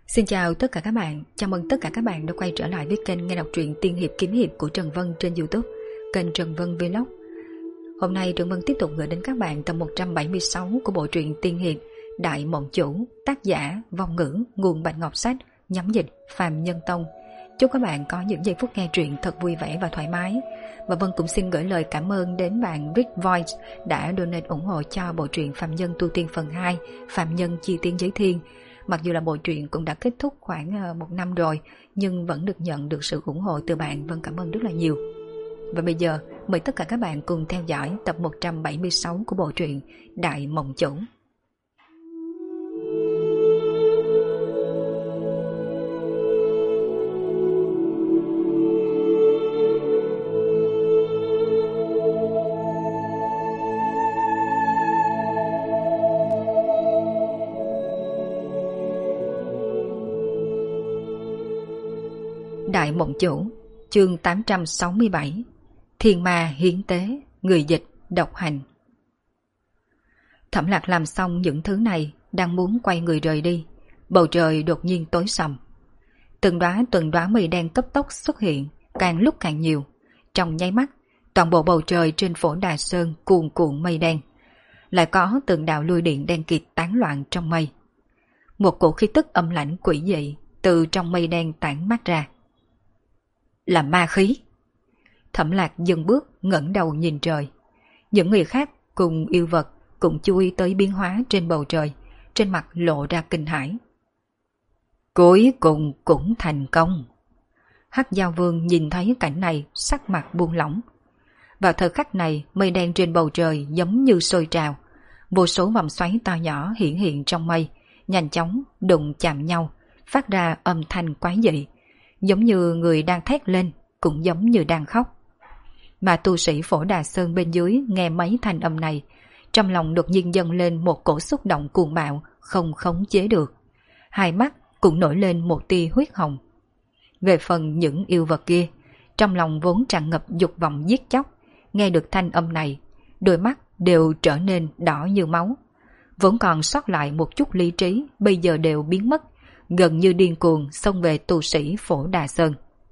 Xin chào tất cả các bạn, chào mừng tất cả các bạn đã quay trở lại với kênh nghe đọc truyện tiên hiệp kiếm hiệp của Trần Vân trên YouTube, kênh Trần Vân Vlog. Hôm nay Trần Vân tiếp tục gửi đến các bạn tập 176 của bộ truyện tiên hiệp Đại Mộng Chủ, tác giả Vong Ngữ, nguồn Bạch Ngọc Sách, nhóm dịch Phạm Nhân Tông. Chúc các bạn có những giây phút nghe truyện thật vui vẻ và thoải mái. Và Vân cũng xin gửi lời cảm ơn đến bạn Rick Voice đã donate ủng hộ cho bộ truyện Phạm Nhân Tu Tiên phần 2, Phạm Nhân Chi Tiên Giới Thiên. Mặc dù là bộ truyện cũng đã kết thúc khoảng 1 năm rồi, nhưng vẫn được nhận được sự ủng hộ từ bạn. Vân cảm ơn rất là nhiều. Và bây giờ mời tất cả các bạn cùng theo dõi tập 176 của bộ truyện Đại Mộng Chủ. Đại Mộng Chủ, chương 867, Thiên Ma Hiến Tế, người dịch độc hành. Thẩm Lạc làm xong những thứ này, đang muốn quay người rời đi, bầu trời đột nhiên tối sầm. Từng đóa mây đen cấp tốc xuất hiện, càng lúc càng nhiều. Trong nháy mắt, toàn bộ bầu trời trên Phổ Đà Sơn cuồn cuộn mây đen. Lại có từng đạo lôi điện đen kịt tán loạn trong mây. Một cổ khí tức âm lãnh quỷ dị từ trong mây đen tản mát ra. Là ma khí. Thẩm Lạc dừng bước ngẩng đầu nhìn trời. Những người khác cùng yêu vật cũng chú ý tới biến hóa trên bầu trời, trên mặt lộ ra kinh hãi. Cuối cùng cũng thành công. Hắc Giao Vương nhìn thấy cảnh này, sắc mặt buông lỏng. Vào thời khắc này, mây đen trên bầu trời giống như sôi trào, vô số vòng xoáy to nhỏ hiển hiện trong mây, nhanh chóng đụng chạm nhau, phát ra âm thanh quái dị. Giống như người đang thét lên, cũng giống như đang khóc. Mà tu sĩ Phổ Đà Sơn bên dưới nghe mấy thanh âm này, trong lòng đột nhiên dâng lên một cổ xúc động cuồng bạo, không khống chế được. Hai mắt cũng nổi lên một tia huyết hồng. Về phần những yêu vật kia, trong lòng vốn tràn ngập dục vọng giết chóc, nghe được thanh âm này, đôi mắt đều trở nên đỏ như máu. Vốn còn sót lại một chút lý trí, bây giờ đều biến mất, gần như điên cuồng xông về tu sĩ Phổ Đà Sơn.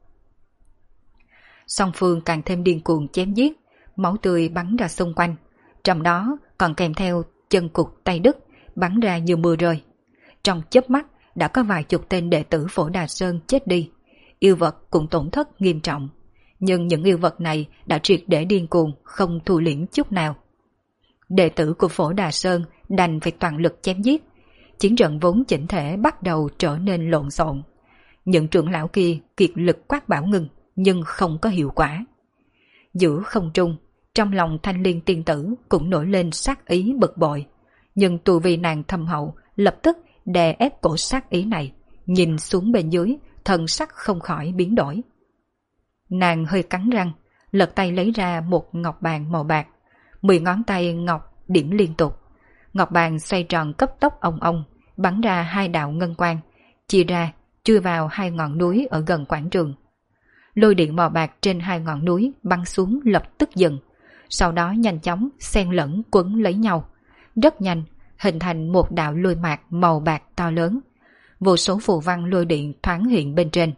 Song phương càng thêm điên cuồng chém giết, máu tươi bắn ra xung quanh, trong đó còn kèm theo chân cụt tay đứt bắn ra như mưa rơi. Trong chớp mắt đã có vài chục tên đệ tử Phổ Đà Sơn chết đi, yêu vật cũng tổn thất nghiêm trọng. Nhưng những yêu vật này đã triệt để điên cuồng, không thu liễm chút nào. Đệ tử của Phổ Đà Sơn đành phải toàn lực chém giết. Chiến trận vốn chỉnh thể bắt đầu trở nên lộn xộn. Những trưởng lão kia kiệt lực quát bảo ngừng, nhưng không có hiệu quả. Giữa không trung, trong lòng Thanh Liên tiên tử cũng nổi lên sát ý bực bội. Nhưng tu vi nàng thâm hậu lập tức đè ép cổ sát ý này, nhìn xuống bên dưới, thần sắc không khỏi biến đổi. Nàng hơi cắn răng, lật tay lấy ra một ngọc bàn màu bạc, 10 ngón tay ngọc điểm liên tục. Ngọc bàn xoay tròn cấp tốc ong, bắn ra 2 đạo ngân quang, chia ra, chui vào 2 ngọn núi ở gần quảng trường. Lôi điện màu bạc trên 2 ngọn núi bắn xuống lập tức dừng, sau đó nhanh chóng xen lẫn quấn lấy nhau. Rất nhanh, hình thành một đạo lôi mạc màu bạc to lớn. Vô số phù văn lôi điện thoáng hiện bên trên.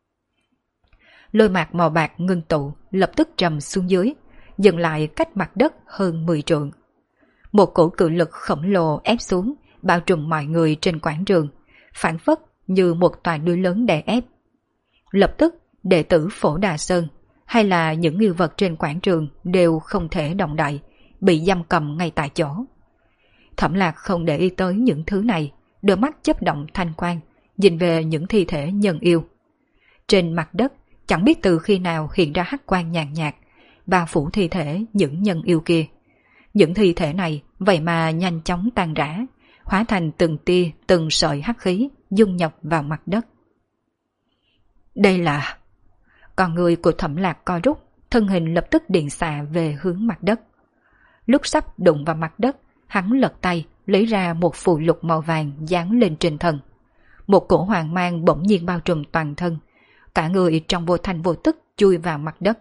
Lôi mạc màu bạc ngưng tụ, lập tức trầm xuống dưới, dừng lại cách mặt đất hơn 10 trượng. Một cổ cự lực khổng lồ ép xuống, bao trùm mọi người trên quảng trường, phản phất như một tòa núi lớn đè ép. Lập tức, đệ tử Phổ Đà Sơn hay là những yêu vật trên quảng trường đều không thể động đậy, bị giam cầm ngay tại chỗ. Thẩm Lạc không để ý tới những thứ này, đôi mắt chớp động thanh quang, nhìn về những thi thể nhân yêu. Trên mặt đất, chẳng biết từ khi nào hiện ra hắc quang nhàn nhạt, bao phủ thi thể những nhân yêu kia. Những thi thể này vậy mà nhanh chóng tan rã, hóa thành từng tia, từng sợi hắc khí dung nhập vào mặt đất. Đây là... Con người của Thẩm Lạc co rút, thân hình lập tức điện xạ về hướng mặt đất. Lúc sắp đụng vào mặt đất, hắn lật tay lấy ra một phù lục màu vàng dán lên trên thân. Một cổ hoàng mang bỗng nhiên bao trùm toàn thân, cả người trong vô thanh vô tức chui vào mặt đất.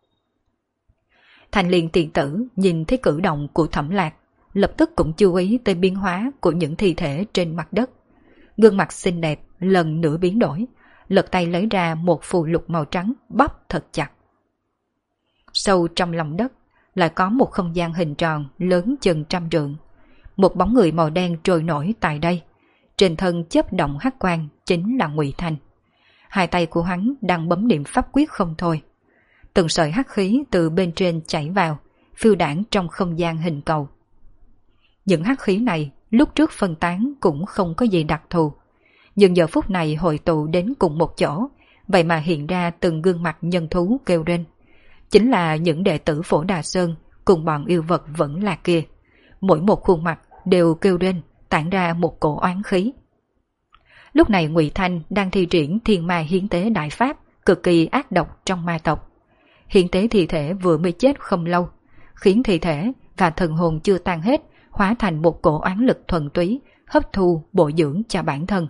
Thanh Liên tiền tử nhìn thấy cử động của Thẩm Lạc, lập tức cũng chú ý tới biến hóa của những thi thể trên mặt đất. Gương mặt xinh đẹp lần nữa biến đổi, lật tay lấy ra một phù lục màu trắng bóp thật chặt. Sâu trong lòng đất lại có một không gian hình tròn lớn chừng 100 trượng. Một bóng người màu đen trôi nổi tại đây. Trên thân chớp động hắc quang chính là Ngụy Thanh. Hai tay của hắn đang bấm niệm pháp quyết không thôi. Từng sợi hắc khí từ bên trên chảy vào, phiêu đãng trong không gian hình cầu. Những hắc khí này lúc trước phân tán cũng không có gì đặc thù, nhưng giờ phút này hội tụ đến cùng một chỗ, vậy mà hiện ra từng gương mặt nhân thú kêu rên. Chính là những đệ tử Phổ Đà Sơn cùng bọn yêu vật vẫn là kia. Mỗi một khuôn mặt đều kêu rên, tản ra một cổ oán khí. Lúc này Ngụy Thanh đang thi triển Thiên Ma Hiến Tế Đại Pháp, cực kỳ ác độc trong ma tộc. Hiến tế thi thể vừa mới chết không lâu, khiến thi thể và thần hồn chưa tan hết hóa thành một cổ oán lực thuần túy, hấp thu bổ dưỡng cho bản thân.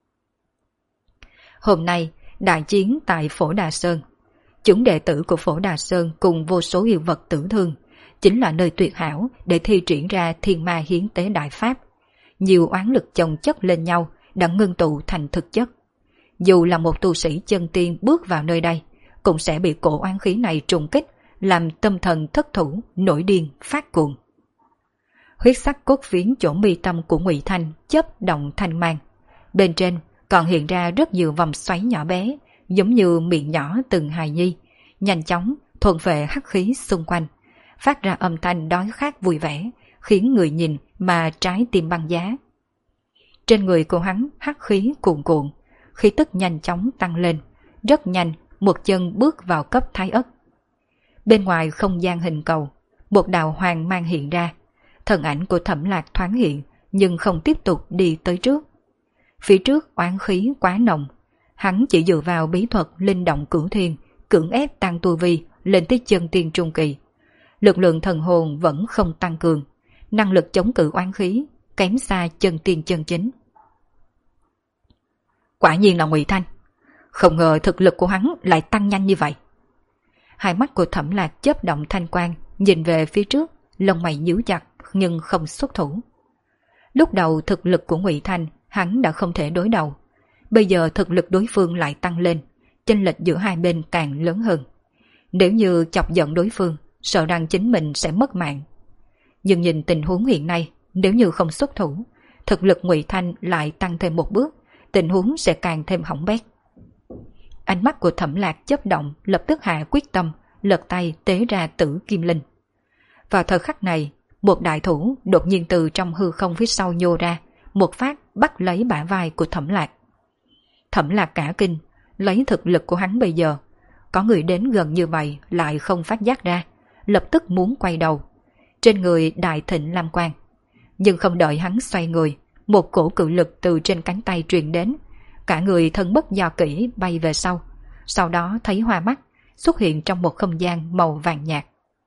Hôm nay, đại chiến tại Phổ Đà Sơn. Chúng đệ tử của Phổ Đà Sơn cùng vô số yêu vật tử thương, chính là nơi tuyệt hảo để thi triển ra Thiên Ma Hiến Tế Đại Pháp. Nhiều oán lực chồng chất lên nhau đã ngưng tụ thành thực chất. Dù là một tu sĩ chân tiên bước vào nơi đây, cũng sẽ bị cổ oán khí này trùng kích, làm tâm thần thất thủ, nổi điên, phát cuồng. Huyết sắc cốt phiến chỗ mi tâm của Ngụy Thanh chớp động thanh mang. Bên trên còn hiện ra rất nhiều vòng xoáy nhỏ bé, giống như miệng nhỏ từng hài nhi, nhanh chóng thuần vệ hắc khí xung quanh, phát ra âm thanh đói khát vui vẻ, khiến người nhìn mà trái tim băng giá. Trên người của hắn hắc khí cuồn cuộn, khí tức nhanh chóng tăng lên, rất nhanh một chân bước vào cấp thái ất. Bên ngoài không gian hình cầu, một đạo hoàng mang hiện ra, thần ảnh của Thẩm Lạc thoáng hiện nhưng không tiếp tục đi tới trước. Phía trước oán khí quá nồng, hắn chỉ dựa vào bí thuật linh động cửu thiên, cưỡng ép tăng tu vi lên tới chân tiên trung kỳ. Lực lượng thần hồn vẫn không tăng cường, năng lực chống cự oán khí kém xa chân tiên chân chính. Quả nhiên là Ngụy Thanh, không ngờ thực lực của hắn lại tăng nhanh như vậy. Hai mắt của Thẩm Lạc chớp động thanh quang, nhìn về phía trước, lông mày nhíu chặt nhưng không xuất thủ. Lúc đầu thực lực của Ngụy Thanh hắn đã không thể đối đầu, bây giờ thực lực đối phương lại tăng lên, chênh lệch giữa hai bên càng lớn hơn. Nếu như chọc giận đối phương, sợ rằng chính mình sẽ mất mạng. Nhưng nhìn tình huống hiện nay, nếu như không xuất thủ, thực lực Ngụy Thanh lại tăng thêm một bước, tình huống sẽ càng thêm hỏng bét. Ánh mắt của Thẩm Lạc chớp động, lập tức hạ quyết tâm, lật tay tế ra Tử Kim Linh. Vào thời khắc này, một đại thủ đột nhiên từ trong hư không phía sau nhô ra, một phát bắt lấy bả vai của Thẩm Lạc. Thẩm Lạc cả kinh, lấy thực lực của hắn bây giờ, có người đến gần như vậy lại không phát giác ra, lập tức muốn quay đầu. Trên người đại thịnh lam quang, nhưng không đợi hắn xoay người, một cổ cự lực từ trên cánh tay truyền đến, cả người thân bất do kỹ bay về sau đó thấy hoa mắt, xuất hiện trong một không gian màu vàng nhạt.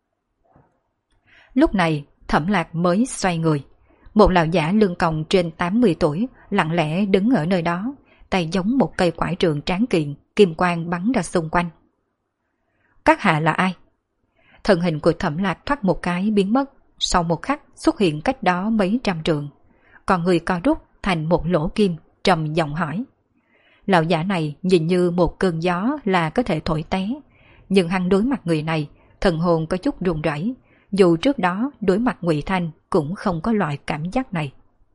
Lúc này Thẩm Lạc mới xoay người, một lão giả lưng còng trên 80 tuổi lặng lẽ đứng ở nơi đó, tay giống một cây quải trượng tráng kiện, kim quang bắn ra xung quanh. Các hạ là ai? Thân hình của Thẩm Lạc thoát một cái biến mất, sau một khắc xuất hiện cách đó mấy trăm trượng, còn người co rút thành một lỗ kim, trầm giọng hỏi. Lão giả này nhìn như một cơn gió là có thể thổi té, nhưng hắn đối mặt người này, thần hồn có chút run rẩy, dù trước đó đối mặt Ngụy Thanh cũng không có loại cảm giác này.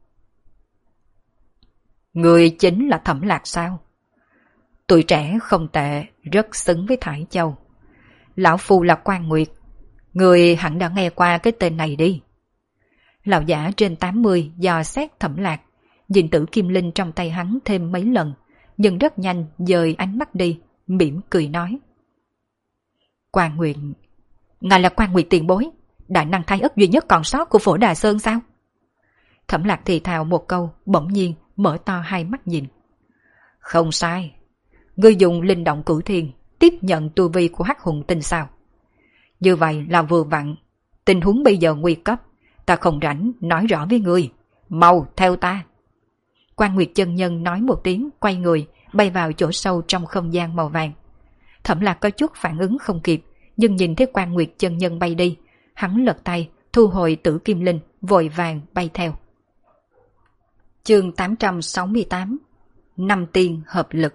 Người chính là Thẩm Lạc sao? Tuổi trẻ không tệ, rất xứng với Thải Châu. Lão phu là Quan Nguyệt, người hẳn đã nghe qua cái tên này đi. Lão giả trên 80 dò xét Thẩm Lạc, nhìn Tử Kim Linh trong tay hắn thêm mấy lần, nhưng rất nhanh dời ánh mắt đi, mỉm cười nói. Quan Nguyệt, ngài là Quan Nguyệt tiền bối, đại năng thái ất duy nhất còn sót của Phổ Đà Sơn sao? Thẩm Lạc thì thào một câu, bỗng nhiên mở to hai mắt nhìn. Không sai, ngươi dùng linh động cửu thiên tiếp nhận tu vi của Hắc Hùng Tinh sao? Như vậy là vừa vặn, tình huống bây giờ nguy cấp, ta không rảnh nói rõ với ngươi, mau theo ta. Quan Nguyệt chân nhân nói một tiếng, quay người bay vào chỗ sâu trong không gian màu vàng. Thẩm Lạc có chút phản ứng không kịp, nhưng nhìn thấy Quan Nguyệt chân nhân bay đi, hắn lật tay thu hồi Tử Kim Linh, vội vàng bay theo. Chương 868. năm tiên hợp lực.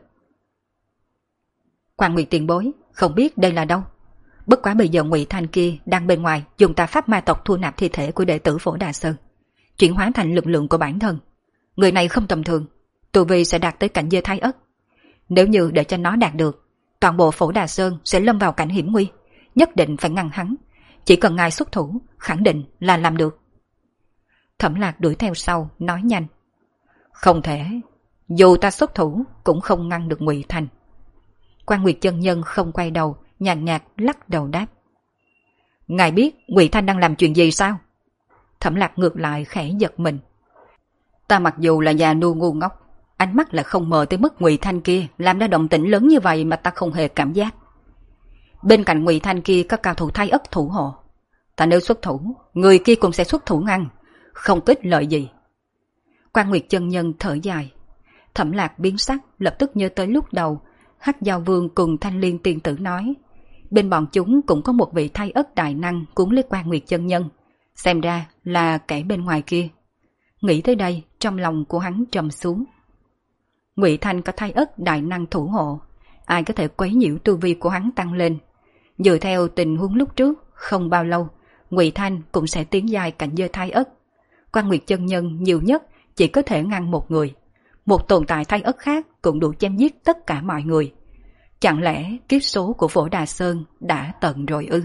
Quan Nguyệt tiền bối, không biết đây là đâu. Bất quá bây giờ Ngụy Thanh kia đang bên ngoài dùng tà pháp ma tộc thu nạp thi thể của đệ tử Phổ Đà Sơn, chuyển hóa thành lực lượng của bản thân. Người này không tầm thường, tu vi sẽ đạt tới cảnh giới Thái Ất. Nếu như để cho nó đạt được, toàn bộ Phổ Đà Sơn sẽ lâm vào cảnh hiểm nguy, nhất định phải ngăn hắn. Chỉ cần ngài xuất thủ, khẳng định là làm được. Thẩm Lạc đuổi theo sau, nói nhanh. Không thể, dù ta xuất thủ cũng không ngăn được Ngụy Thanh. Quan Nguyệt chân nhân không quay đầu, nhàn nhạt lắc đầu đáp. Ngài biết Ngụy Thanh đang làm chuyện gì sao? Thẩm Lạc ngược lại khẽ giật mình. Ta mặc dù là già nua ngu ngốc, ánh mắt là không mờ tới mức Ngụy Thanh kia làm ra động tĩnh lớn như vậy mà ta không hề cảm giác. Bên cạnh Ngụy Thanh kia có cao thủ Thái Ất thủ hộ. Ta nếu xuất thủ, người kia cũng sẽ xuất thủ ngăn, không ích lợi gì. Quan Nguyệt chân nhân thở dài. Thẩm Lạc biến sắc, lập tức nhớ tới lúc đầu Hắc Giao Vương cùng Thanh Liên tiên tử nói, bên bọn chúng cũng có một vị Thái Ất đại năng cuốn lấy Quan Nguyệt chân nhân, xem ra là kẻ bên ngoài kia. Nghĩ tới đây, trong lòng của hắn trầm xuống. Ngụy Thanh có Thái Ất đại năng thủ hộ, ai có thể quấy nhiễu tu vi của hắn tăng lên. Dựa theo tình huống lúc trước, không bao lâu, Ngụy Thanh cũng sẽ tiến giai cảnh giới Thái Ất. Quan Nguyệt chân nhân nhiều nhất chỉ có thể ngăn một người. Một tồn tại Thái Ất khác cũng đủ chém giết tất cả mọi người. Chẳng lẽ kiếp số của Phổ Đà Sơn đã tận rồi ư?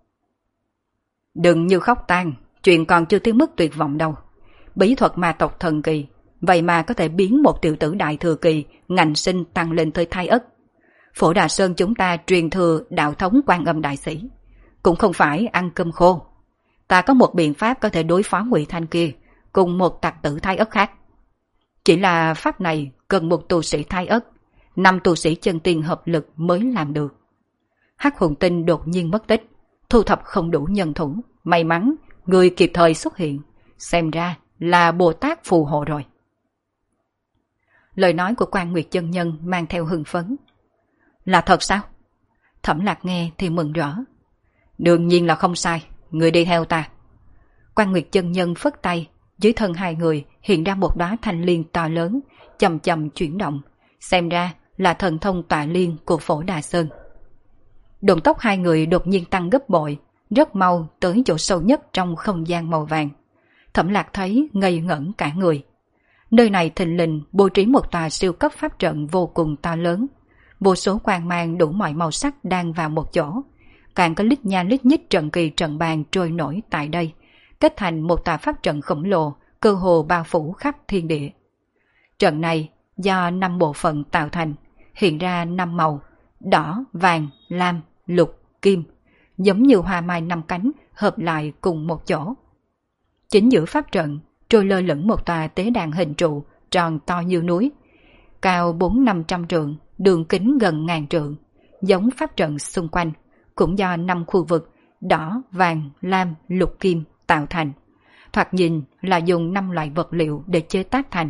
Đừng như khóc than, chuyện còn chưa tới mức tuyệt vọng đâu. Bí thuật ma tộc thần kỳ, vậy mà có thể biến một tiểu tử đại thừa kỳ ngành sinh tăng lên tới Thái Ất. Phổ Đà Sơn chúng ta truyền thừa đạo thống Quan Âm đại sĩ, cũng không phải ăn cơm khô. Ta có một biện pháp có thể đối phó Ngụy Thanh kia cùng một tặc tử Thái Ất khác. Chỉ là pháp này cần một tu sĩ Thái Ất, 5 tu sĩ chân tiên hợp lực mới làm được. Hắc Hồn Tinh đột nhiên mất tích, thu thập không đủ nhân thủ, may mắn người kịp thời xuất hiện, xem ra là Bồ Tát phù hộ rồi. Lời nói của Quan Nguyệt chân nhân mang theo hưng phấn. Là thật sao? Thẩm Lạc nghe thì mừng rỡ. Đương nhiên là không sai, người đi theo ta. Quan Nguyệt chân nhân phất tay, dưới thân hai người hiện ra một đóa thanh liên to lớn, chậm chậm chuyển động, xem ra là thần thông tọa liên của Phổ Đà Sơn. Động tốc hai người đột nhiên tăng gấp bội, rất mau tới chỗ sâu nhất trong không gian màu vàng. Thẩm Lạc thấy ngây ngẩn cả người. Nơi này thình lình bố trí một tòa siêu cấp pháp trận vô cùng to lớn, vô số quang mang đủ mọi màu sắc đang vào một chỗ, càng có lít nha lít nhít trận kỳ trận bàn trôi nổi tại đây, kết thành một tòa pháp trận khổng lồ, cơ hồ bao phủ khắp thiên địa. Trận này do 5 bộ phận tạo thành, hiện ra 5 màu: đỏ, vàng, lam, lục, kim, giống như hoa mai 5 cánh hợp lại cùng một chỗ. Chính giữa pháp trận trôi lơ lửng một tòa tế đàn hình trụ tròn to như núi, cao 400-500 trượng, đường kính gần 1000 trượng, giống pháp trận xung quanh, cũng do 5 khu vực đỏ, vàng, lam, lục, kim tạo thành. Thoạt nhìn là dùng 5 loại vật liệu để chế tác thành.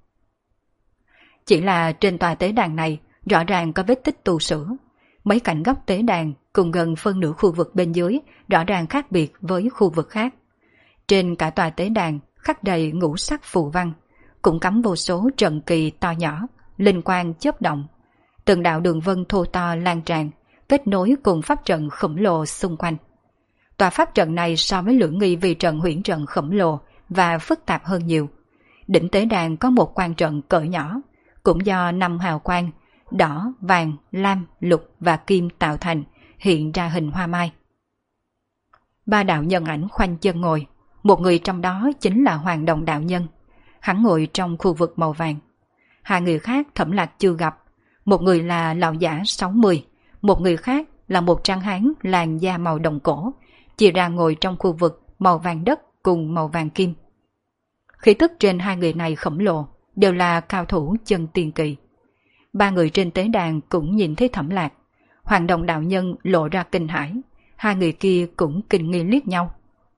Chỉ là trên tòa tế đàn này rõ ràng có vết tích tu sửa. Mấy cạnh góc tế đàn cùng gần phân nửa khu vực bên dưới rõ ràng khác biệt với khu vực khác. Trên cả tòa tế đàn khắc đầy ngũ sắc phù văn, cũng cắm vô số trận kỳ to nhỏ, linh quang chớp động. Từng đạo đường vân thô to lan tràn, kết nối cùng pháp trận khổng lồ xung quanh. Tòa pháp trận này so với Lưỡng Nghi vì trận huyễn trận khổng lồ và phức tạp hơn nhiều. Đỉnh tế đàn có một quan trận cỡ nhỏ, cũng do 5 hào quang đỏ, vàng, lam, lục và kim tạo thành, hiện ra hình hoa mai. 3 đạo nhân ảnh khoanh chân ngồi, một người trong đó chính là Hoàng Đồng đạo nhân. Hắn ngồi trong khu vực màu vàng. 2 người khác Thẩm Lạc chưa gặp, một người là lão giả 60, một người khác là một tráng hán làn da màu đồng cổ, chia ra ngồi trong khu vực màu vàng đất cùng màu vàng kim. Khí tức trên 2 người này khổng lồ, đều là cao thủ chân tiên kỳ. 3 người trên tế đàn cũng nhìn thấy Thẩm Lạc. Hoàng Đồng đạo nhân lộ ra kinh hãi, 2 người kia cũng kinh nghi liếc nhau.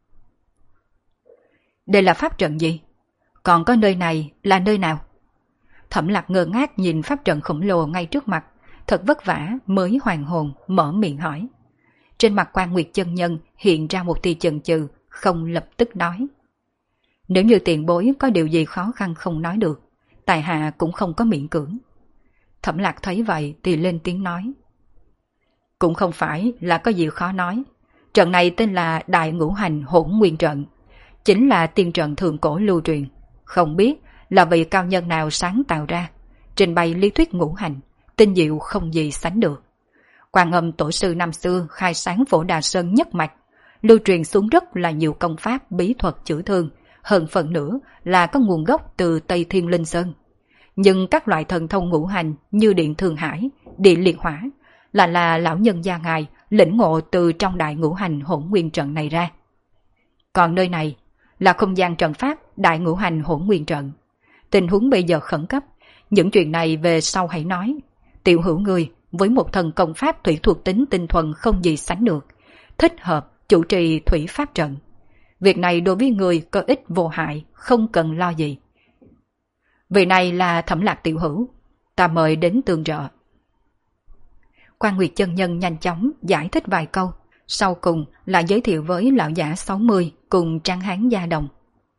Đây là pháp trận gì? Còn có nơi này là nơi nào? Thẩm Lạc ngơ ngác nhìn pháp trận khổng lồ ngay trước mặt, thật vất vả mới hoàn hồn mở miệng hỏi. Trên mặt Quan Nguyệt chân nhân hiện ra một tia chần chừ, không lập tức nói. Nếu như tiền bối có điều gì khó khăn không nói được, tài hạ cũng không có miễn cưỡng. Thẩm Lạc thấy vậy thì lên tiếng nói. Cũng không phải là có gì khó nói. Trận này tên là Đại Ngũ Hành Hỗn Nguyên Trận, chính là tiên trận thượng cổ lưu truyền. Không biết là vị cao nhân nào sáng tạo ra, trình bày lý thuyết ngũ hành, tinh diệu không gì sánh được. Quan Âm tổ sư năm xưa khai sáng Phổ Đà Sơn nhất mạch, lưu truyền xuống rất là nhiều công pháp bí thuật chữa thương, hơn phần nữa là có nguồn gốc từ Tây Thiên Linh Sơn. Nhưng các loại thần thông ngũ hành như điện Thương Hải, điện liệt hỏa là lão nhân gia ngài lĩnh ngộ từ trong Đại Ngũ Hành Hỗn Nguyên Trận này ra. Còn nơi này là không gian trận pháp Đại Ngũ Hành Hỗn Nguyên Trận. Tình huống bây giờ khẩn cấp, những chuyện này về sau hãy nói. Tiểu hữu người với một thần công pháp thủy thuộc tính tinh thuần không gì sánh được, thích hợp chủ trì thủy pháp trận. Việc này đối với người có ích vô hại, không cần lo gì. Vị này là Thẩm Lạc tiểu hữu, ta mời đến tương trợ. Quan Nguyệt chân nhân nhanh chóng giải thích vài câu, sau cùng là giới thiệu với lão giả 60 cùng Tráng Hán Gia Đồng.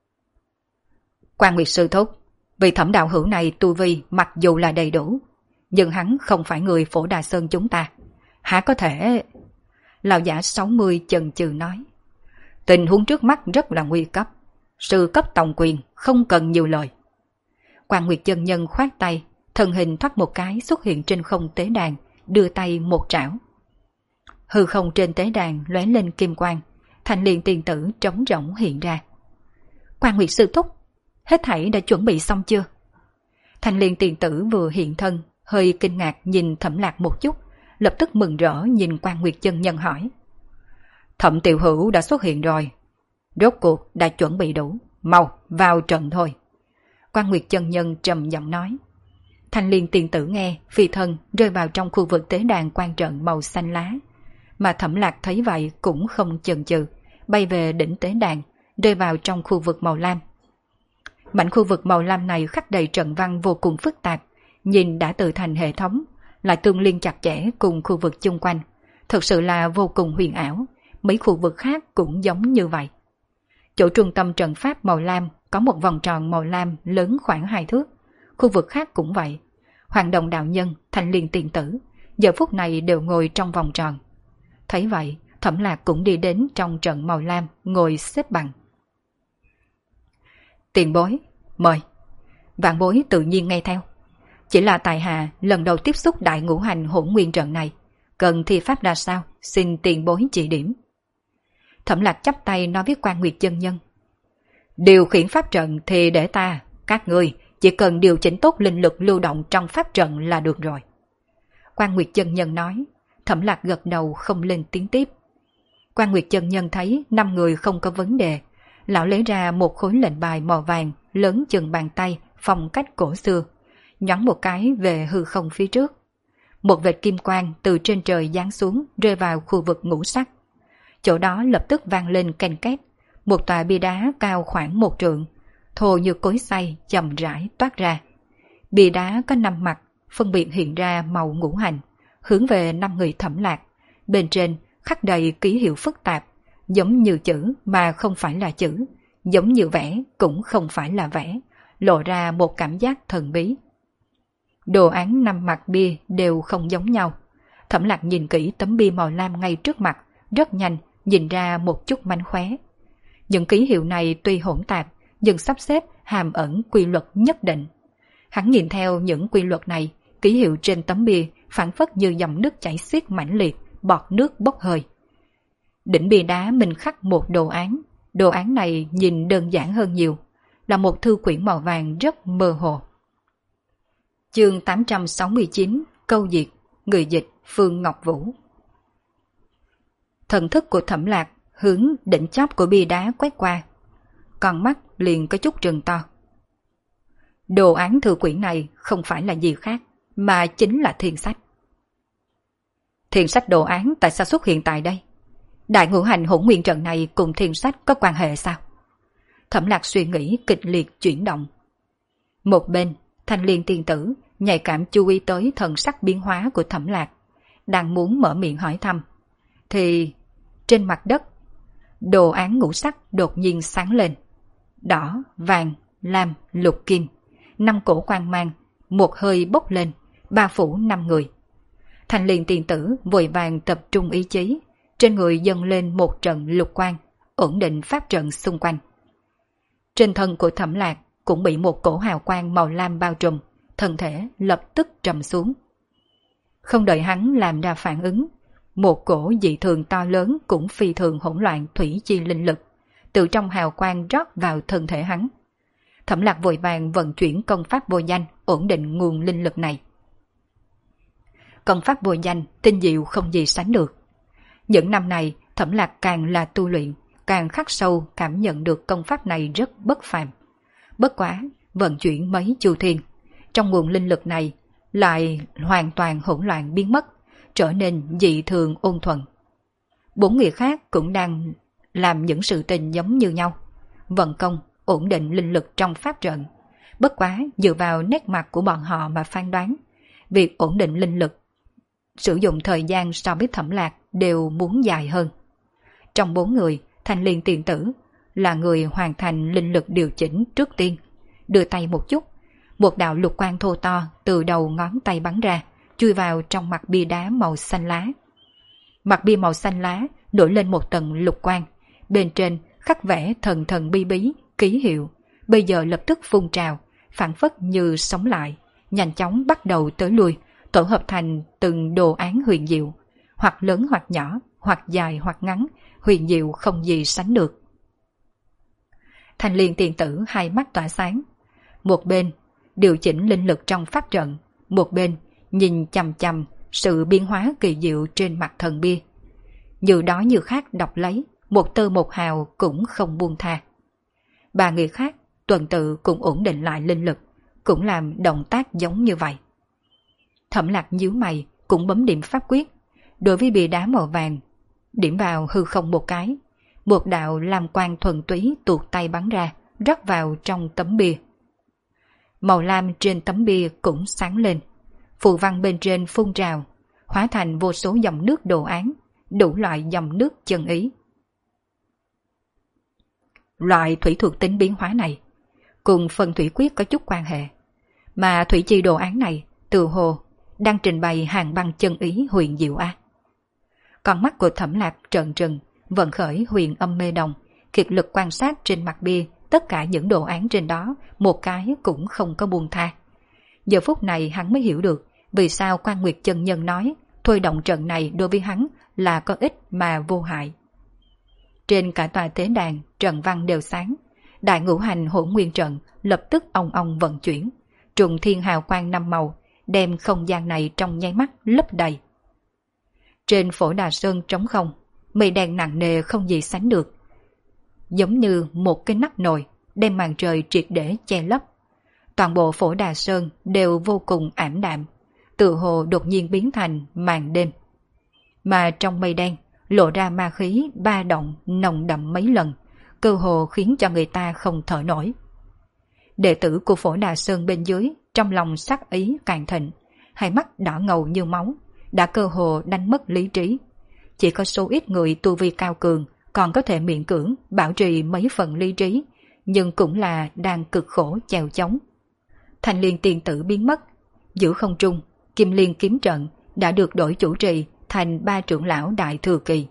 Quan Nguyệt sư thúc, vị Thẩm đạo hữu này tu vi mặc dù là đầy đủ, nhưng hắn không phải người Phổ Đà Sơn chúng ta. Hả có thể... Lão giả 60 chần chừ nói. Tình huống trước mắt rất là nguy cấp. Sư cấp tổng quyền, không cần nhiều lời. Quan Nguyệt chân nhân khoát tay, thân hình thoát một cái xuất hiện trên không tế đàn, đưa tay một trảo. Hư không trên tế đàn lóe lên kim quang, Thanh Liên tiên tử trống rỗng hiện ra. Quan Nguyệt sư thúc, hết thảy đã chuẩn bị xong chưa? Thanh Liên tiên tử vừa hiện thân, hơi kinh ngạc nhìn Thẩm Lạc một chút, lập tức mừng rỡ nhìn Quan Nguyệt chân nhân hỏi. Thẩm tiểu hữu đã xuất hiện rồi, rốt cuộc đã chuẩn bị đủ, mau vào trận thôi. Quan Nguyệt chân nhân trầm giọng nói. Thanh Liên tiên tử nghe, phi thân rơi vào trong khu vực tế đàn quan trận màu xanh lá. Mà Thẩm Lạc thấy vậy cũng không chần chừ, bay về đỉnh tế đàn, rơi vào trong khu vực màu lam. Mảnh khu vực màu lam này khắc đầy trận văn vô cùng phức tạp, nhìn đã tự thành hệ thống, lại tương liên chặt chẽ cùng khu vực chung quanh, thực sự là vô cùng huyền ảo. Mấy khu vực khác cũng giống như vậy. Chỗ trung tâm trận pháp màu lam có một vòng tròn màu lam lớn khoảng 2 thước. Khu vực khác cũng vậy. Hoàng Đồng đạo nhân, Thanh Liên tiên tử giờ phút này đều ngồi trong vòng tròn. Thấy vậy, Thẩm Lạc cũng đi đến trong trận màu lam, ngồi xếp bằng. Tiền bối, mời. Vạn bối tự nhiên nghe theo. Chỉ là tại hạ lần đầu tiếp xúc Đại Ngũ Hành Hỗn Nguyên Trận này, cần thi pháp ra sao, xin tiền bối chỉ điểm. Thẩm Lạc chắp tay nói với Quan Nguyệt chân nhân. Điều khiển pháp trận thì để ta, các ngươi chỉ cần điều chỉnh tốt linh lực lưu động trong pháp trận là được rồi. Quan Nguyệt chân nhân nói. Thẩm Lạc gật đầu không lên tiếng tiếp. Quan Nguyệt chân nhân thấy 5 người không có vấn đề, lão lấy ra một khối lệnh bài màu vàng lớn chừng bàn tay, phong cách cổ xưa, nhón một cái về hư không phía trước. Một vệt kim quang từ trên trời giáng xuống rơi vào khu vực ngũ sắc. Chỗ đó lập tức vang lên canh két, một tòa bia đá cao khoảng 1 trượng, thô như cối xay chậm rãi toát ra. Bia đá có 5 mặt, phân biệt hiện ra màu ngũ hành, hướng về 5 người Thẩm Lạc. Bên trên khắc đầy ký hiệu phức tạp, giống như chữ mà không phải là chữ, giống như vẽ cũng không phải là vẽ, lộ ra một cảm giác thần bí. Đồ án 5 mặt bia đều không giống nhau. Thẩm Lạc nhìn kỹ tấm bia màu lam ngay trước mặt, rất nhanh nhìn ra một chút mánh khóe. Những ký hiệu này tuy hỗn tạp, nhưng sắp xếp hàm ẩn quy luật nhất định. Hắn nhìn theo những quy luật này, ký hiệu trên tấm bia phản phất như dòng nước chảy xiết mãnh liệt, bọt nước bốc hơi. Đỉnh bia đá mình khắc một đồ án này nhìn đơn giản hơn nhiều, là một thư quyển màu vàng rất mơ hồ. Chương 869, câu diệt, người dịch Phương Ngọc Vũ. Thần thức của Thẩm Lạc hướng đỉnh chóp của bia đá quét qua, con mắt liền có chút trừng to. Đồ án thư quyển này không phải là gì khác, mà chính là thiên sách. Thiên sách đồ án tại sao xuất hiện tại đây? Đại Ngũ Hành Hỗn Nguyên Trận này cùng thiên sách có quan hệ sao? Thẩm Lạc suy nghĩ kịch liệt chuyển động. Một bên, Thanh Liên tiên tử nhạy cảm chú ý tới thần sắc biến hóa của Thẩm Lạc, đang muốn mở miệng hỏi thăm, thì trên mặt đất, đồ án ngũ sắc đột nhiên sáng lên. Đỏ, vàng, lam, lục kim, 5 cổ quang mang, một hơi bốc lên, bao phủ 5 người. Thanh Liên tiền tử vội vàng tập trung ý chí, trên người dâng lên một trận lục quang, ổn định pháp trận xung quanh. Trên thân của Thẩm Lạc cũng bị một cổ hào quang màu lam bao trùm, thân thể lập tức trầm xuống. Không đợi hắn làm ra phản ứng, một cổ dị thường to lớn cũng phi thường hỗn loạn thủy chi linh lực, từ trong hào quang rót vào thân thể hắn. Thẩm Lạc vội vàng vận chuyển công pháp vô danh, ổn định nguồn linh lực này. Công pháp vô danh tinh diệu không gì sánh được. Những năm này, Thẩm Lạc càng là tu luyện, càng khắc sâu cảm nhận được công pháp này rất bất phàm. Bất quá, vận chuyển mấy chu thiên, trong nguồn linh lực này lại hoàn toàn hỗn loạn biến mất, trở nên dị thường ôn thuần. 4 người khác cũng đang làm những sự tình giống như nhau, vận công, ổn định linh lực trong pháp trận. Bất quá dựa vào nét mặt của bọn họ mà phán đoán, việc ổn định linh lực sử dụng thời gian so với Thẩm Lạc đều muốn dài hơn. Trong 4 người, Thanh Liên tiền tử là người hoàn thành linh lực điều chỉnh trước tiên. Đưa tay một chút, một đạo lục quang thô to từ đầu ngón tay bắn ra, chui vào trong mặt bia đá màu xanh lá. Mặt bia màu xanh lá nổi lên một tầng lục quang, bên trên khắc vẽ thần thần bí bí, ký hiệu, bây giờ lập tức phun trào, phản phất như sống lại, nhanh chóng bắt đầu tới lui, tổ hợp thành từng đồ án huyền diệu, hoặc lớn hoặc nhỏ, hoặc dài hoặc ngắn, huyền diệu không gì sánh được. Thanh Liên tiền tử hai mắt tỏa sáng, một bên điều chỉnh linh lực trong pháp trận, một bên nhìn chằm chằm sự biến hóa kỳ diệu trên mặt thần bia. Như đó như khác đọc lấy, một tơ một hào cũng không buông tha. 3 người khác tuần tự cũng ổn định lại linh lực, cũng làm động tác giống như vậy. Thẩm Lạc nhíu mày cũng bấm điểm pháp quyết, đối với bia đá màu vàng, điểm vào hư không một cái, một đạo lam quang thuần túy tuột tay bắn ra, rót vào trong tấm bia. Màu lam trên tấm bia cũng sáng lên, phù văn bên trên phun trào, hóa thành vô số dòng nước đồ án, đủ loại dòng nước chân ý. Loại thủy thuộc tính biến hóa này cùng phần thủy quyết có chút quan hệ, mà thủy chi đồ án này từ hồ đang trình bày hàng băng chân ý huyền diệu a. Con mắt của Thẩm Lạc trợn trừng, vận khởi huyền âm mê đồng, kiệt lực quan sát trên mặt bia tất cả những đồ án trên đó, một cái cũng không có buông tha. Giờ phút này hắn mới hiểu được vì sao Quan Nguyệt chân nhân nói thôi động trận này đối với hắn là có ích mà vô hại. Trên cả tòa tế đàn, trận văn đều sáng, đại ngũ hành hỗn nguyên trận lập tức ong ong vận chuyển, trùng thiên hào quang 5 màu, đem không gian này trong nháy mắt lấp đầy. Trên Phổ Đà Sơn trống không, mây đen nặng nề không gì sánh được, giống như một cái nắp nồi đem màn trời triệt để che lấp. Toàn bộ Phổ Đà Sơn đều vô cùng ảm đạm, tự hồ đột nhiên biến thành màn đêm. Mà trong mây đen lộ ra ma khí ba động nồng đậm mấy lần, cơ hồ khiến cho người ta không thở nổi. Đệ tử của Phổ Đà Sơn bên dưới trong lòng sắc ý càng thịnh, hai mắt đỏ ngầu như máu, đã cơ hồ đánh mất lý trí. Chỉ có số ít người tu vi cao cường còn có thể miễn cưỡng bảo trì mấy phần lý trí, nhưng cũng là đang cực khổ chèo chống. Thanh Liên tiền tử biến mất, giữa không trung, Kim Liên kiếm trận đã được đổi chủ trì thành 3 trưởng lão đại thừa kỳ.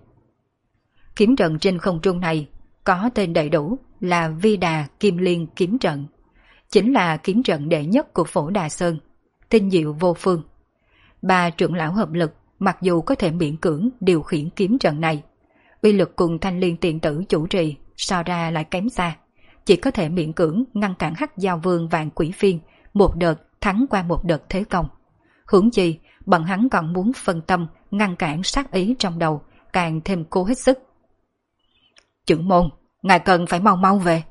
Kiếm trận trên không trung này có tên đầy đủ là Vi Đà Kim Liên kiếm trận, chính là kiếm trận đệ nhất của Phổ Đà Sơn, tinh diệu vô phương. 3 trưởng lão hợp lực, mặc dù có thể miễn cưỡng điều khiển kiếm trận này, uy lực cùng Thanh Liên tiền tử chủ trì so ra lại kém xa, chỉ có thể miễn cưỡng ngăn cản Hắc Giao Vương Vạn Quỷ Phiên một đợt thắng qua một đợt thế công. Huống chi bọn hắn còn muốn phân tâm ngăn cản sát ý trong đầu, càng thêm cố hết sức. Trưởng môn, ngài cần phải mau mau về.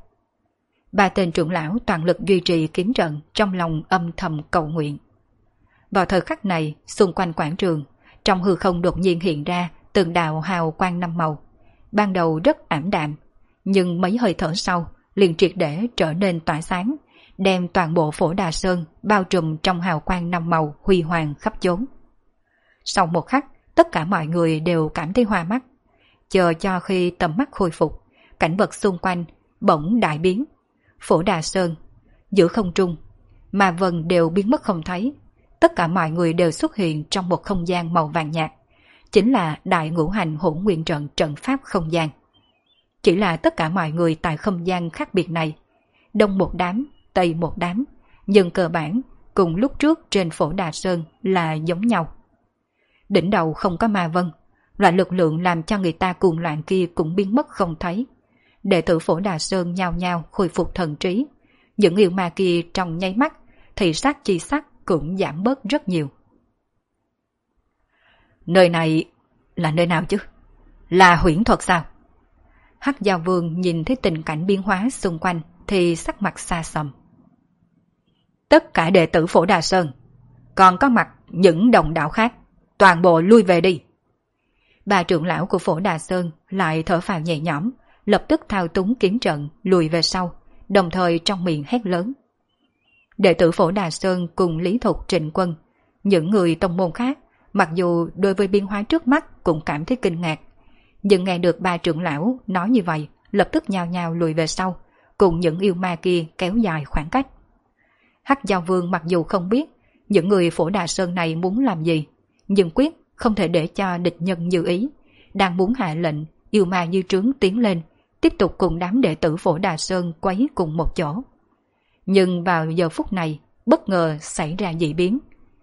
3 tên trưởng lão toàn lực duy trì kiếm trận, trong lòng âm thầm cầu nguyện. Vào thời khắc này, xung quanh quảng trường, trong hư không đột nhiên hiện ra từng đạo hào quang 5 màu. Ban đầu rất ảm đạm, nhưng mấy hơi thở sau liền triệt để trở nên tỏa sáng, đem toàn bộ Phổ Đà Sơn bao trùm trong hào quang 5 màu huy hoàng khắp chốn. Sau một khắc, tất cả mọi người đều cảm thấy hoa mắt. Chờ cho khi tầm mắt khôi phục, cảnh vật xung quanh bỗng đại biến. Phổ Đà Sơn, giữa không trung, ma vân đều biến mất không thấy. Tất cả mọi người đều xuất hiện trong một không gian màu vàng nhạt, chính là Đại Ngũ Hành Hỗn Nguyên Trận trận pháp không gian. Chỉ là tất cả mọi người tại không gian khác biệt này, đông một đám, tây một đám, nhưng cơ bản cùng lúc trước trên Phổ Đà Sơn là giống nhau. Đỉnh đầu không có ma vân, loại lực lượng làm cho người ta cuồng loạn kia cũng biến mất không thấy. Đệ tử Phổ Đà Sơn nhao nhao khôi phục thần trí, những yêu ma kia trong nháy mắt, thị sát chi sắc cũng giảm bớt rất nhiều. Nơi này là nơi nào chứ? Là huyễn thuật sao? Hắc Giao Vương nhìn thấy tình cảnh biến hóa xung quanh thì sắc mặt xa sầm. Tất cả đệ tử Phổ Đà Sơn, còn có mặt những đồng đạo khác, toàn bộ lui về đi. Bà trưởng lão của Phổ Đà Sơn lại thở phào nhẹ nhõm, lập tức thao túng kiếm trận lùi về sau, đồng thời trong miệng hét lớn. Đệ tử Phổ Đà Sơn cùng Lý Thục, Trịnh Quân, những người tông môn khác, mặc dù đối với biến hóa trước mắt cũng cảm thấy kinh ngạc, nhưng nghe được ba trưởng lão nói như vậy, lập tức nhao nhao lùi về sau, cùng những yêu ma kia kéo dài khoảng cách. Hắc Giao Vương mặc dù không biết những người Phổ Đà Sơn này muốn làm gì, nhưng quyết không thể để cho địch nhân như ý, đang muốn hạ lệnh yêu ma như trướng tiến lên, tiếp tục cùng đám đệ tử Phổ Đà Sơn quấy cùng một chỗ. Nhưng vào giờ phút này, bất ngờ xảy ra dị biến.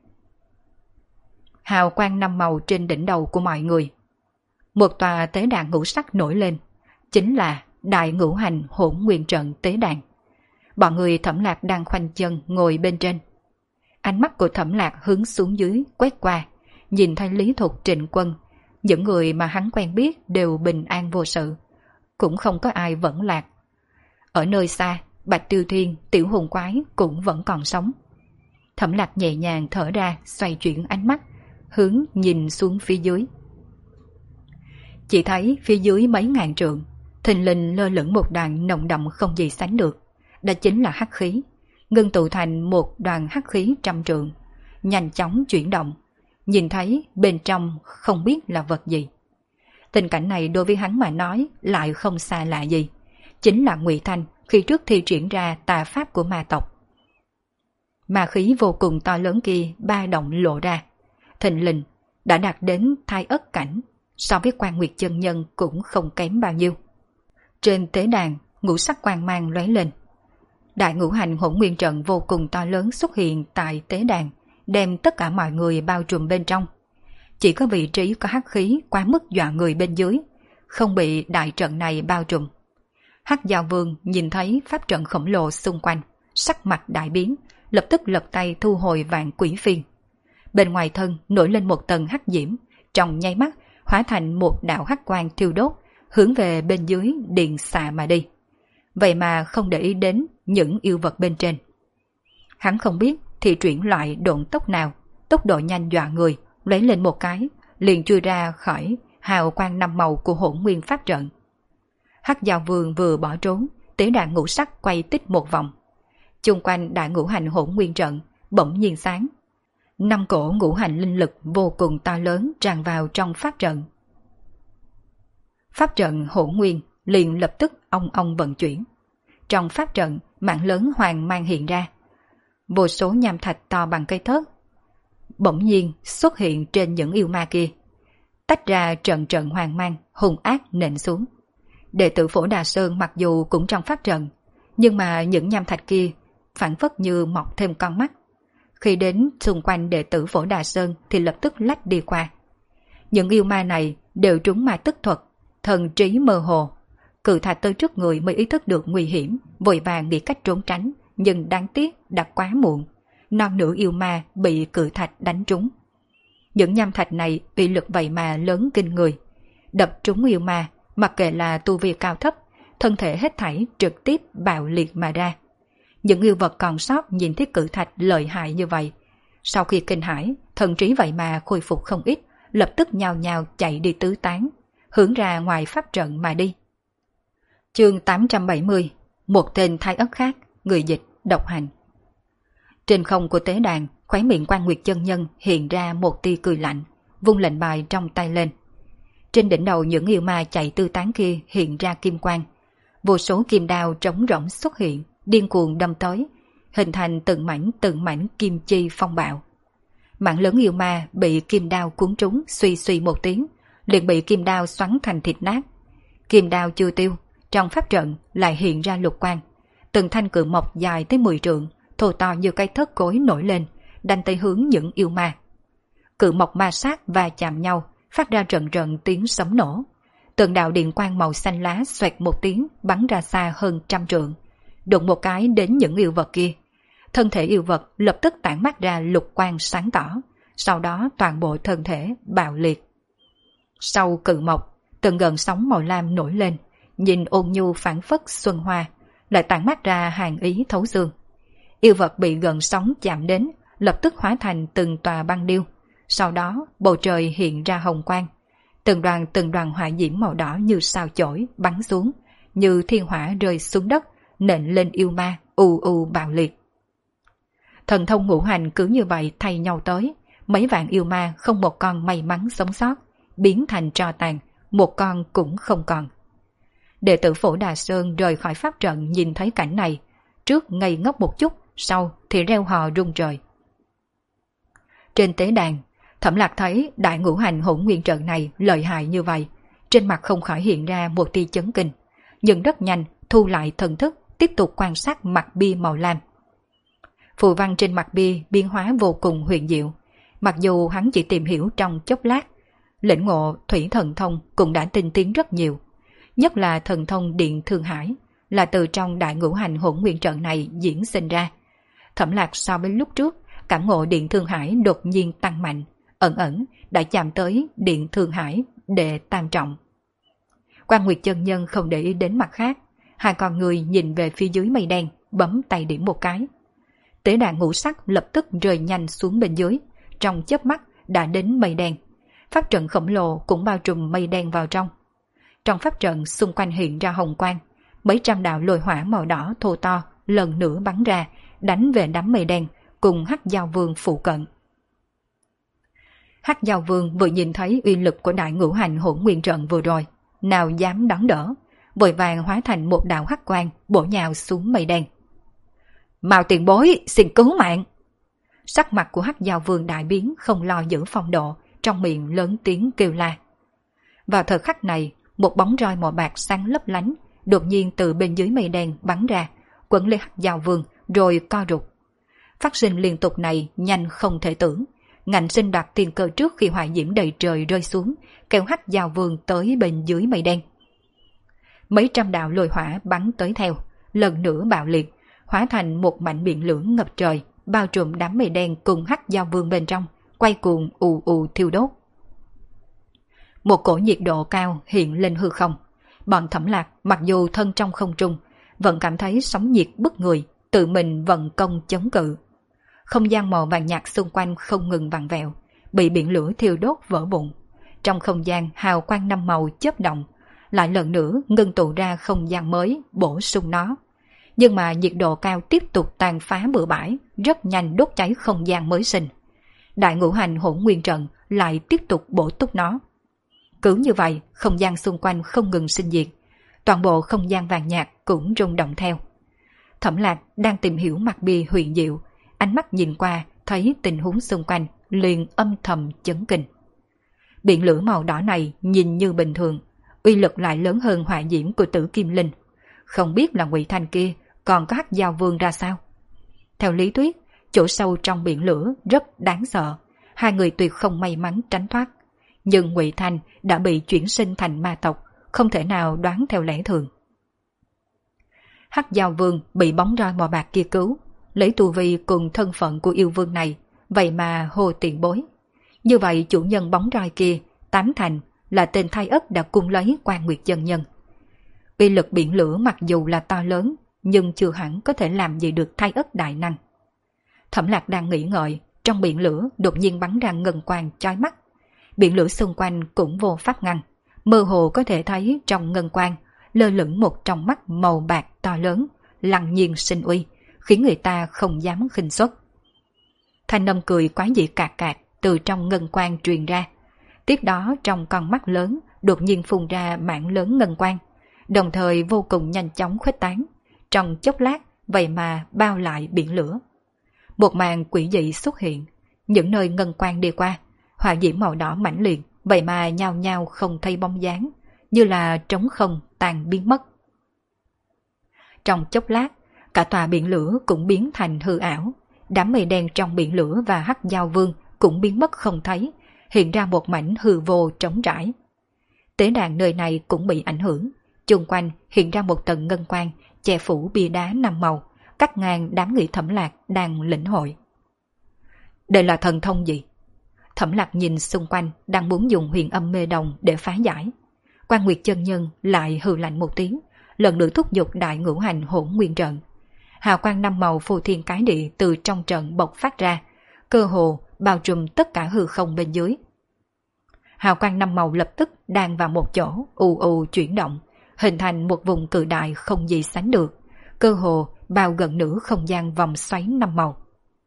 Hào quang năm màu trên đỉnh đầu của mọi người. Một tòa tế đàn ngũ sắc nổi lên, chính là Đại Ngũ Hành Hỗn Nguyên Trận tế đàn. Bọn người Thẩm Lạc đang khoanh chân ngồi bên trên. Ánh mắt của Thẩm Lạc hướng xuống dưới quét qua, nhìn thấy Lý Thục, Trịnh Quân, những người mà hắn quen biết đều bình an vô sự, cũng không có ai vẫn lạc. Ở nơi xa, Bạch Tiêu Thiên, Tiểu Hùng Quái cũng vẫn còn sống. Thẩm Lạc nhẹ nhàng thở ra, xoay chuyển ánh mắt, hướng nhìn xuống phía dưới. Chỉ thấy phía dưới mấy ngàn trượng, thình lình lơ lửng một đoàn nồng đậm không gì sánh được. Đó chính là hắc khí, ngưng tụ thành một đoàn hắc khí trăm trượng, nhanh chóng chuyển động. Nhìn thấy bên trong không biết là vật gì. Tình cảnh này đối với hắn mà nói lại không xa lạ gì. Chính là Ngụy Thanh khi trước thi triển ra tà pháp của ma tộc. Ma khí vô cùng to lớn kia ba động lộ ra, thình lình đã đạt đến thai ất cảnh, so với Quan Nguyệt chân nhân cũng không kém bao nhiêu. Trên tế đàn, ngũ sắc quang mang lóe lên. Đại Ngũ Hành Hỗn Nguyên Trận vô cùng to lớn xuất hiện tại tế đàn, đem tất cả mọi người bao trùm bên trong. Chỉ có vị trí có hắc khí quá mức dọa người bên dưới, không bị đại trận này bao trùm. Hắc Giao Vương nhìn thấy pháp trận khổng lồ xung quanh, sắc mặt đại biến, lập tức lật tay thu hồi vạn quỷ phiên. Bên ngoài thân nổi lên một tầng hắc diễm, trong nháy mắt hóa thành một đạo hắc quang thiêu đốt, hướng về bên dưới điện xạ mà đi. Vậy mà không để ý đến những yêu vật bên trên. Hắn không biết thì chuyển loại độn tốc nào, tốc độ nhanh dọa người, lấy lên một cái, liền chui ra khỏi hào quang năm màu của Hỗn Nguyên pháp trận. Hắc Giao Vương vừa bỏ trốn, tế đàn ngũ sắc quay tích một vòng. Chung quanh Đại Ngũ Hành Hỗn Nguyên trận bỗng nhiên sáng. 5 cổ ngũ hành linh lực vô cùng to lớn tràn vào trong pháp trận. Pháp trận Hỗn Nguyên liền lập tức ong ong vận chuyển. Trong pháp trận, mạng lớn hoàng mang hiện ra. Vô số nham thạch to bằng cây thớt bỗng nhiên xuất hiện trên những yêu ma kia, tách ra trận trận hoàng mang hung ác nện xuống. Đệ tử Phổ Đà Sơn mặc dù cũng trong pháp trận, nhưng mà những nham thạch kia phản phất như mọc thêm con mắt. Khi đến xung quanh đệ tử Phổ Đà Sơn thì lập tức lách đi qua. Những yêu ma này đều trúng ma tức thuật, thần trí mơ hồ. Cự thạch tới trước người mới ý thức được nguy hiểm, vội vàng nghĩ cách trốn tránh, nhưng đáng tiếc đã quá muộn. Non nửa yêu ma bị cự thạch đánh trúng. Những nham thạch này uy lực vậy mà lớn kinh người. Đập trúng yêu ma, mặc kệ là tu vi cao thấp, thân thể hết thảy trực tiếp bạo liệt mà ra. Những yêu vật còn sót nhìn thấy cự thạch lợi hại như vậy. Sau khi kinh hãi, thần trí vậy mà khôi phục không ít, lập tức nhao nhao chạy đi tứ tán, hướng ra ngoài pháp trận mà đi. Chương 870, một tên thái ất khác, người dịch, độc hành. Trên không của tế đàn, khóe miệng Quan Nguyệt chân nhân hiện ra một tia cười lạnh, vung lệnh bài trong tay lên. Trên đỉnh đầu những yêu ma chạy tứ tán kia hiện ra kim quang. Vô số kim đao trống rỗng xuất hiện, điên cuồng đâm tới, hình thành từng mảnh kim chi phong bạo. Mảng lớn yêu ma bị kim đao cuốn trúng, suy suy một tiếng, liền bị kim đao xoắn thành thịt nát. Kim đao chưa tiêu, trong pháp trận lại hiện ra lục quang. Từng thanh cự mộc dài tới 10 trượng, thô to như cây thất cối nổi lên, đánh tới hướng những yêu ma. Cự mộc ma sát và chạm nhau, phát ra trận trận tiếng sấm nổ. Từng đạo điện quang màu xanh lá xoẹt một tiếng bắn ra xa hơn 100 trượng, đụng một cái đến những yêu vật kia. Thân thể yêu vật lập tức tản mát ra lục quang sáng tỏ, sau đó toàn bộ thân thể bạo liệt. Sau cự mộc, từng gợn sóng màu lam nổi lên, nhìn ôn nhu phảng phất xuân hoa, lại tản mát ra hàn ý thấu xương. Yêu vật bị gợn sóng chạm đến, lập tức hóa thành từng tòa băng điêu. Sau đó bầu trời hiện ra hồng quang, từng đoàn hỏa diễm màu đỏ như sao chổi bắn xuống, như thiên hỏa rơi xuống đất, nện lên yêu ma u u bạo liệt. Thần thông ngũ hành cứ như vậy thay nhau tới, mấy vạn yêu ma không một con may mắn sống sót, biến thành tro tàn, một con cũng không còn. Đệ tử Phổ Đà Sơn rời khỏi pháp trận nhìn thấy cảnh này, trước ngây ngốc một chút, sau thì reo hò rung trời. Trên tế đàn, Thẩm Lạc thấy đại ngũ hành hỗn nguyên trận này lợi hại như vậy, trên mặt không khỏi hiện ra một tia chấn kinh, nhưng rất nhanh thu lại thần thức, tiếp tục quan sát mặt bia màu lam. Phù văn trên mặt bia biến hóa vô cùng huyền diệu, mặc dù hắn chỉ tìm hiểu trong chốc lát, lĩnh ngộ thủy thần thông cũng đã tinh tiến rất nhiều, nhất là thần thông điện Thương Hải, là từ trong đại ngũ hành hỗn nguyên trận này diễn sinh ra. Thẩm Lạc so với lúc trước, cảm ngộ điện Thương Hải đột nhiên tăng mạnh, ẩn ẩn đã chạm tới điện Thương Hải đệ tam trọng. Quan Nguyệt chân nhân không để ý đến mặt khác, hai con người nhìn về phía dưới mây đen, bấm tay điểm một cái. Tế đàn ngũ sắc lập tức rơi nhanh xuống bên dưới, trong chớp mắt đã đến mây đen. Pháp trận khổng lồ cũng bao trùm mây đen vào trong. Trong pháp trận xung quanh hiện ra hồng quang, mấy trăm đạo lôi hỏa màu đỏ thô to lần nữa bắn ra, đánh về đám mây đen cùng Hắc Giao Vương phụ cận. Hắc Giao Vương vừa nhìn thấy uy lực của đại ngũ hành hỗn nguyên trận vừa rồi, nào dám đón đỡ, vội vàng hóa thành một đạo hắc quang bổ nhào xuống mây đen. Mao tiền bối, xin cứu mạng! Sắc mặt của Hắc Giao Vương đại biến, không lo giữ phong độ, trong miệng lớn tiếng kêu la. Vào thời khắc này, một bóng roi màu bạc sáng lấp lánh đột nhiên từ bên dưới mây đen bắn ra, quấn lấy Hắc Giao Vương rồi co rụt. Phát sinh liên tục này nhanh không thể tưởng, ngạnh sinh đoạt tiền cơ trước khi hỏa diễm đầy trời rơi xuống, kéo Hắc Giao Vương tới bên dưới mây đen. Mấy trăm đạo lôi hỏa bắn tới theo, lần nữa bạo liệt, hóa thành một mảnh biển lửa ngập trời, bao trùm đám mây đen cùng Hắc Giao Vương bên trong, quay cuồng ù ù thiêu đốt. Một cổ nhiệt độ cao hiện lên hư không. Bọn Thẩm Lạc mặc dù thân trong không trung, vẫn cảm thấy sóng nhiệt bức người, tự mình vận công chống cự. Không gian màu vàng nhạt xung quanh không ngừng vặn vẹo, bị biển lửa thiêu đốt vỡ vụn. Trong không gian hào quang năm màu chớp động, lại lần nữa ngưng tụ ra không gian mới bổ sung nó. Nhưng mà nhiệt độ cao tiếp tục tàn phá bừa bãi, rất nhanh đốt cháy không gian mới sinh. Đại ngũ hành hỗn nguyên trận lại tiếp tục bổ túc nó. Cứ như vậy, không gian xung quanh không ngừng sinh diệt, toàn bộ không gian vàng nhạt cũng rung động theo. Thẩm Lạc đang tìm hiểu mặt bia huyền diệu, ánh mắt nhìn qua thấy tình huống xung quanh liền âm thầm chấn kinh. Biển lửa màu đỏ này nhìn như bình thường, uy lực lại lớn hơn hỏa diễm của Tử Kim Linh. Không biết là Ngụy Thanh kia còn có Hắc Giao Vương ra sao? Theo lý thuyết, chỗ sâu trong biển lửa rất đáng sợ, hai người tuyệt không may mắn tránh thoát. Nhưng Ngụy Thanh đã bị chuyển sinh thành ma tộc, không thể nào đoán theo lẽ thường. Hắc Giao Vương bị bóng roi màu bạc kia cứu, lấy tu vi cùng thân phận của yêu vương này, vậy mà hồ tiền bối. Như vậy chủ nhân bóng roi kia, tám thành là tên Thái Ất đã cung lấy Quan Nguyệt chân nhân. Uy lực biển lửa mặc dù là to lớn, nhưng chưa hẳn có thể làm gì được Thái Ất đại năng. Thẩm Lạc đang nghĩ ngợi, trong biển lửa đột nhiên bắn ra ngân quang chói mắt. Biển lửa xung quanh cũng vô pháp ngăn, mơ hồ có thể thấy trong ngân quang lơ lửng một trong mắt màu bạc to lớn, lăng nhiên sinh uy, khiến người ta không dám khinh suất. Thanh âm cười quái dị cạc cạc từ trong ngân quang truyền ra. Tiếp đó trong con mắt lớn đột nhiên phun ra mảng lớn ngân quang, đồng thời vô cùng nhanh chóng khuếch tán. Trong chốc lát vậy mà bao lại biển lửa. Một màn quỷ dị xuất hiện, những nơi ngân quang đi qua, hỏa diễm màu đỏ mãnh liệt, vậy mà nhao nhao không thấy bóng dáng, như là trống không tan biến mất. Trong chốc lát, cả tòa biển lửa cũng biến thành hư ảo, đám mây đen trong biển lửa và hắc giao vương cũng biến mất không thấy, hiện ra một mảnh hư vô trống trải. Tế đàn nơi này cũng bị ảnh hưởng, chung quanh hiện ra một tầng ngân quang che phủ bia đá năm màu, cắt ngang đám người Thẩm Lạc đang lĩnh hội. Đây là thần thông gì? Thẩm Lạc nhìn xung quanh đang muốn dùng huyền âm mê đồng để phá giải. Quan Nguyệt chân nhân lại hừ lạnh một tiếng, lần nữa thúc giục đại ngũ hành hỗn nguyên trận. Hào quang năm màu phù thiên cái địa từ trong trận bộc phát ra, cơ hồ bao trùm tất cả hư không bên dưới. Hào quang năm màu lập tức đan vào một chỗ, ù ù chuyển động, hình thành một vùng cự đại không gì sánh được, cơ hồ bao gần nửa không gian vòng xoáy năm màu.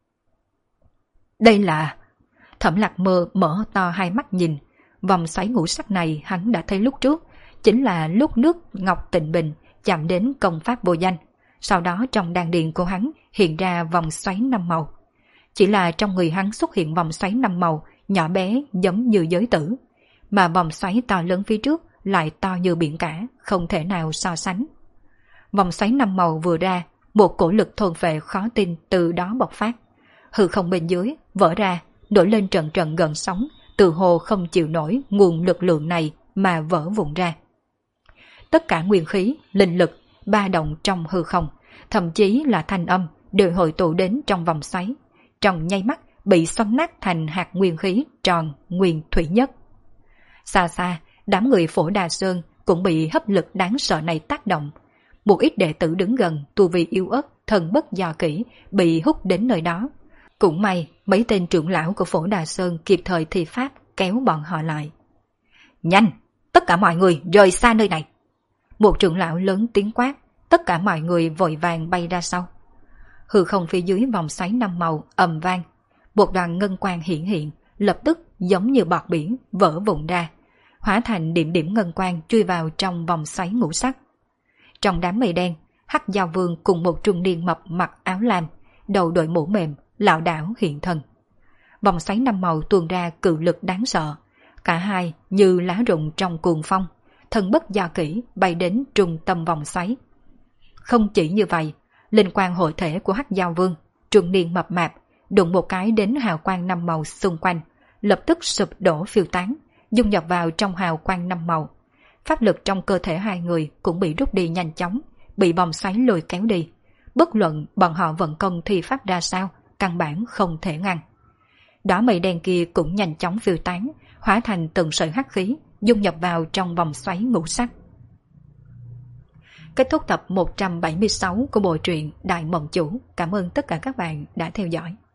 Đây là... Thẩm Lạc mở to hai mắt nhìn, vòng xoáy ngũ sắc này hắn đã thấy lúc trước, chính là lúc nước ngọc tịnh bình chạm đến công pháp vô danh, sau đó trong đan điền của hắn hiện ra vòng xoáy năm màu. Chỉ là trong người hắn xuất hiện vòng xoáy năm màu nhỏ bé giống như giới tử, mà vòng xoáy to lớn phía trước lại to như biển cả, không thể nào so sánh. Vòng xoáy năm màu vừa ra, một cổ lực thôn phệ khó tin từ đó bộc phát. Hư không bên dưới vỡ ra, nổi lên trận trận gợn sóng, từ hồ không chịu nổi nguồn lực lượng này mà vỡ vụn ra. Tất cả nguyên khí, linh lực, ba động trong hư không, thậm chí là thanh âm đều hội tụ đến trong vòng xoáy, trong nháy mắt bị xoắn nát thành hạt nguyên khí tròn nguyên thủy nhất. Xa xa, đám người Phổ Đà Sơn cũng bị hấp lực đáng sợ này tác động. Một ít đệ tử đứng gần, tu vi yếu ớt, thần bất do kỹ, bị hút đến nơi đó. Cũng may, mấy tên trưởng lão của Phổ Đà Sơn kịp thời thi pháp kéo bọn họ lại. Nhanh! Tất cả mọi người rời xa nơi này! Một trưởng lão lớn tiếng quát, tất cả mọi người vội vàng bay ra sau. Hư không phía dưới vòng xoáy năm màu ầm vang, một đoàn ngân quang hiển hiện, lập tức giống như bọt biển vỡ vụn ra, hóa thành điểm điểm ngân quang chui vào trong vòng xoáy ngũ sắc. Trong đám mây đen, Hắc Giao Vương cùng một trung niên mập mặc áo lam, đầu đội mũ mềm, lảo đảo hiện thân. Vòng xoáy năm màu tuôn ra cự lực đáng sợ, cả hai như lá rụng trong cuồng phong, thân bất do kỹ bay đến trung tâm vòng xoáy. Không chỉ như vậy, linh quang hội thể của Hắc Giao Vương, trung niên mập mạp, đụng một cái đến hào quang năm màu xung quanh, lập tức sụp đổ phiêu tán, dung nhập vào trong hào quang năm màu. Pháp lực trong cơ thể hai người cũng bị rút đi nhanh chóng, bị vòng xoáy lôi kéo đi. Bất luận bọn họ vận công thi pháp ra sao, căn bản không thể ngăn. Đỏ mây đen kia cũng nhanh chóng phiêu tán, hóa thành từng sợi hắc khí, dung nhập vào trong vòng xoáy ngũ sắc. Kết thúc tập 176 của bộ truyện Đại Mộng Chủ. Cảm ơn tất cả các bạn đã theo dõi.